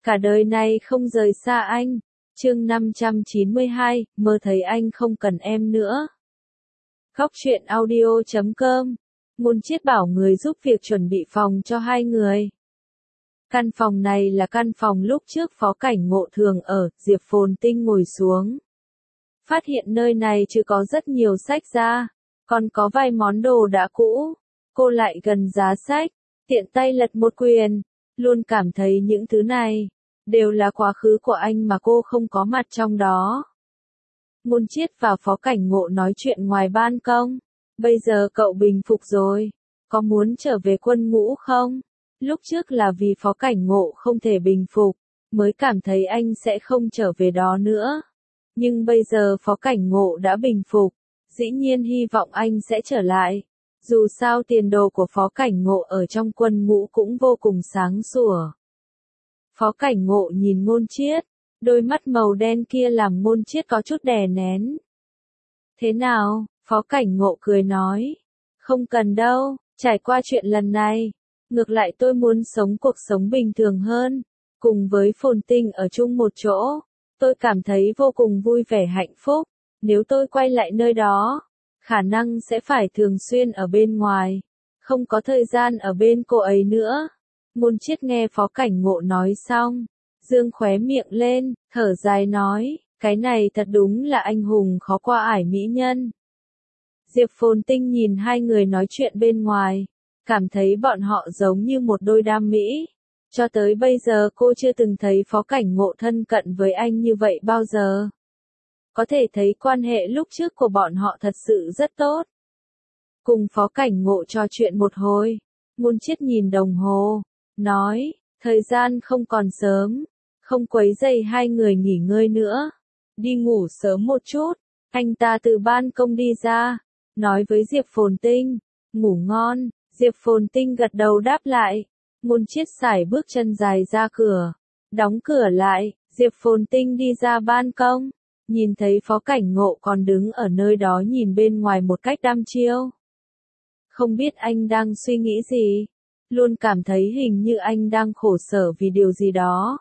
cả đời này không rời xa anh. Chương 592, mơ thấy anh không cần em nữa. Góc truyện audio.com. Ngôn Chiết bảo người giúp việc chuẩn bị phòng cho hai người. Căn phòng này là căn phòng lúc trước Phó Cảnh Ngộ thường ở. Diệp Phồn Tinh ngồi xuống, phát hiện nơi này chưa có rất nhiều sách ra, còn có vài món đồ đã cũ. Cô lại gần giá sách, tiện tay lật một quyển, luôn cảm thấy những thứ này đều là quá khứ của anh mà cô không có mặt trong đó. Ngôn Chiết và Phó Cảnh Ngộ nói chuyện ngoài ban công. Bây giờ cậu bình phục rồi, có muốn trở về quân ngũ không? Lúc trước là vì Phó Cảnh Ngộ không thể bình phục, mới cảm thấy anh sẽ không trở về đó nữa. Nhưng bây giờ Phó Cảnh Ngộ đã bình phục, dĩ nhiên hy vọng anh sẽ trở lại. Dù sao tiền đồ của Phó Cảnh Ngộ ở trong quân ngũ cũng vô cùng sáng sủa. Phó Cảnh Ngộ nhìn Ngôn Chiết, đôi mắt màu đen kia làm Ngôn Chiết có chút đè nén. Thế nào? Phó Cảnh Ngộ cười nói. Không cần đâu, trải qua chuyện lần này. Ngược lại tôi muốn sống cuộc sống bình thường hơn. Cùng với Phồn Tinh ở chung một chỗ, tôi cảm thấy vô cùng vui vẻ hạnh phúc. Nếu tôi quay lại nơi đó, khả năng sẽ phải thường xuyên ở bên ngoài, không có thời gian ở bên cô ấy nữa. Ngôn Chiết nghe Phó Cảnh Ngộ nói xong, dương khóe miệng lên, thở dài nói, cái này thật đúng là anh hùng khó qua ải mỹ nhân. Diệp Phồn Tinh nhìn hai người nói chuyện bên ngoài, cảm thấy bọn họ giống như một đôi đam mỹ. Cho tới bây giờ cô chưa từng thấy Phó Cảnh Ngộ thân cận với anh như vậy bao giờ. Có thể thấy quan hệ lúc trước của bọn họ thật sự rất tốt. Cùng Phó Cảnh Ngộ trò chuyện một hồi, Ngôn Chiết nhìn đồng hồ, nói, thời gian không còn sớm, không quấy rầy hai người nghỉ ngơi nữa. Đi ngủ sớm một chút. Anh ta từ ban công đi ra, nói với Diệp Phồn Tinh, ngủ ngon. Diệp Phồn Tinh gật đầu đáp lại. Ngôn Chiết sải bước chân dài ra cửa, đóng cửa lại. Diệp Phồn Tinh đi ra ban công, nhìn thấy Phó Cảnh Ngộ còn đứng ở nơi đó nhìn bên ngoài một cách đăm chiêu. Không biết anh đang suy nghĩ gì, luôn cảm thấy hình như anh đang khổ sở vì điều gì đó.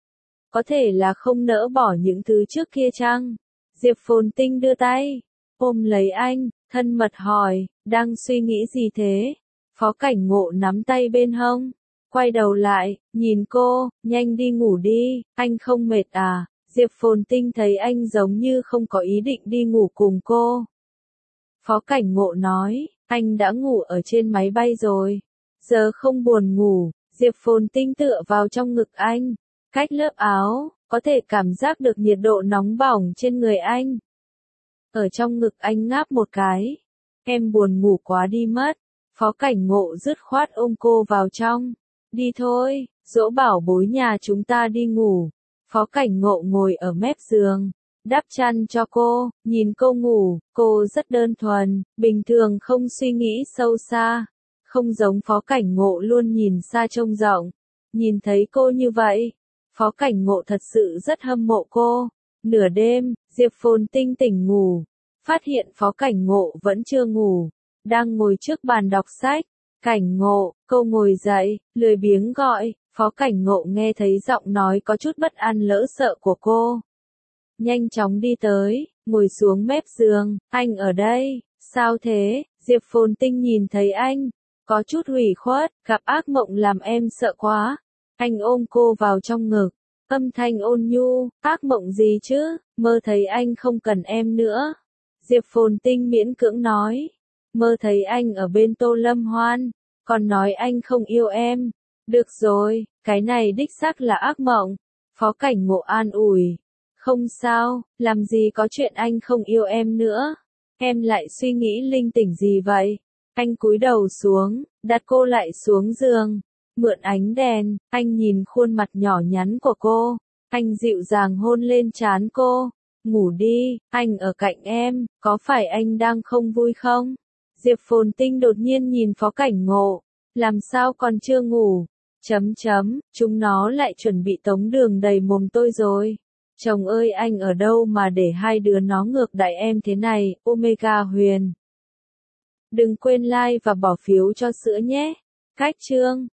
Có thể là không nỡ bỏ những thứ trước kia chăng? Diệp Phồn Tinh đưa tay, ôm lấy anh, thân mật hỏi, đang suy nghĩ gì thế? Phó Cảnh Ngộ nắm tay bên hông, quay đầu lại, nhìn cô, nhanh đi ngủ đi, anh không mệt à? Diệp Phồn Tinh thấy anh giống như không có ý định đi ngủ cùng cô. Phó Cảnh Ngộ nói, anh đã ngủ ở trên máy bay rồi, giờ không buồn ngủ. Diệp Phồn Tinh tựa vào trong ngực anh, cách lớp áo, có thể cảm giác được nhiệt độ nóng bỏng trên người anh. Ở trong ngực anh ngáp một cái, em buồn ngủ quá đi mất. Phó Cảnh Ngộ dứt khoát ôm cô vào trong, đi thôi, dỗ bảo bối nhà chúng ta đi ngủ. Phó Cảnh Ngộ ngồi ở mép giường, đắp chăn cho cô, nhìn cô ngủ, cô rất đơn thuần, bình thường không suy nghĩ sâu xa, không giống Phó Cảnh Ngộ luôn nhìn xa trông rộng. Nhìn thấy cô như vậy, Phó Cảnh Ngộ thật sự rất hâm mộ cô. Nửa đêm, Diệp Phồn Tinh tỉnh ngủ, phát hiện Phó Cảnh Ngộ vẫn chưa ngủ, đang ngồi trước bàn đọc sách. Cảnh Ngộ, cô ngồi dậy, lười biếng gọi. Phó Cảnh Ngộ nghe thấy giọng nói có chút bất an lỡ sợ của cô, nhanh chóng đi tới, ngồi xuống mép giường. Anh ở đây, sao thế? Diệp Phồn Tinh nhìn thấy anh, có chút hủy khuất, gặp ác mộng làm em sợ quá. Anh ôm cô vào trong ngực, âm thanh ôn nhu, ác mộng gì chứ, mơ thấy anh không cần em nữa. Diệp Phồn Tinh miễn cưỡng nói, mơ thấy anh ở bên Tô Lâm Hoan, còn nói anh không yêu em. Được rồi, cái này đích xác là ác mộng. Phó Cảnh Ngộ an ủi, không sao, làm gì có chuyện anh không yêu em nữa. Em lại suy nghĩ linh tinh gì vậy? Anh cúi đầu xuống, đặt cô lại xuống giường. Mượn ánh đèn, anh nhìn khuôn mặt nhỏ nhắn của cô. Anh dịu dàng hôn lên trán cô. Ngủ đi, anh ở cạnh em, có phải anh đang không vui không? Diệp Phồn Tinh đột nhiên nhìn Phó Cảnh Ngộ. Làm sao còn chưa ngủ? Chúng nó lại chuẩn bị tống đường đầy mồm tôi rồi. Chồng ơi anh ở đâu mà để hai đứa nó ngược đãi em thế này, Omega Huyền. Đừng quên like và bỏ phiếu cho sữa nhé. Cách chương